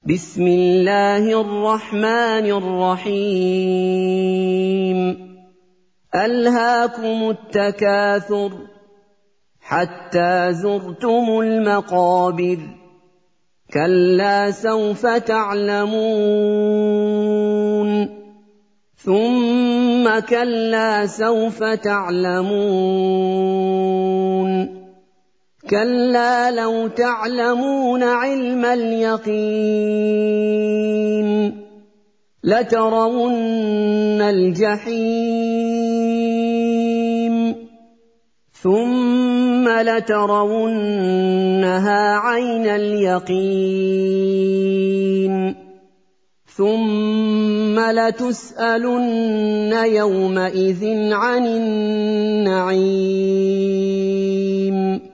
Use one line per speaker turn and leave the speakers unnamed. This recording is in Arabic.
بسم الله الرحمن الرحيم ألهاكم التكاثر حتى زرتم المقابر كلا سوف تعلمون ثم كلا سوف تعلمون كلا لو تعلمون علم اليقين لترون الجحيم ثم لترونها عين اليقين ثم لتسألن يومئذ عن النعيم